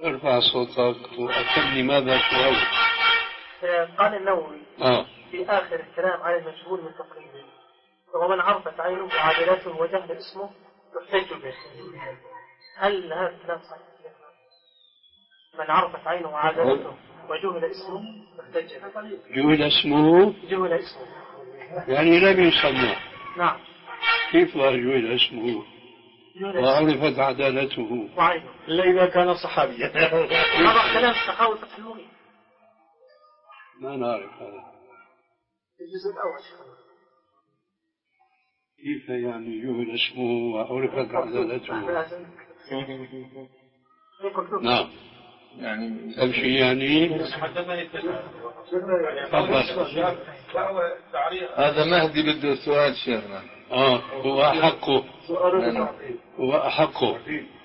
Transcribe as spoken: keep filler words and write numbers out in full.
ارفع صوتك وأكمل ماذا تقول. قال النووي آه. في آخر الكلام على المشهور من تقريبه، ومن عرفت عينه وعادلته وجهل اسمه يحتج به. هل هذا الكلام صحيح؟ من عرفت عينه وعادلته وجهل اسمه يحتج به. جهل اسمه جهل اسمه يعني لم يسمى. نعم. كيف جهل اسمه وعرفت عدالته وعينه إلا إذا كان صحابيا. هذا كلام السخاوي فتح المغيث. ما نعرف هذا الجزء الأول. كيف يعني جهل اسمه وعرفت عدالته؟ نعم يعني أمشي يعني هذا مهدي بده سؤال شيخنا. آه هو أحقه هو أحقه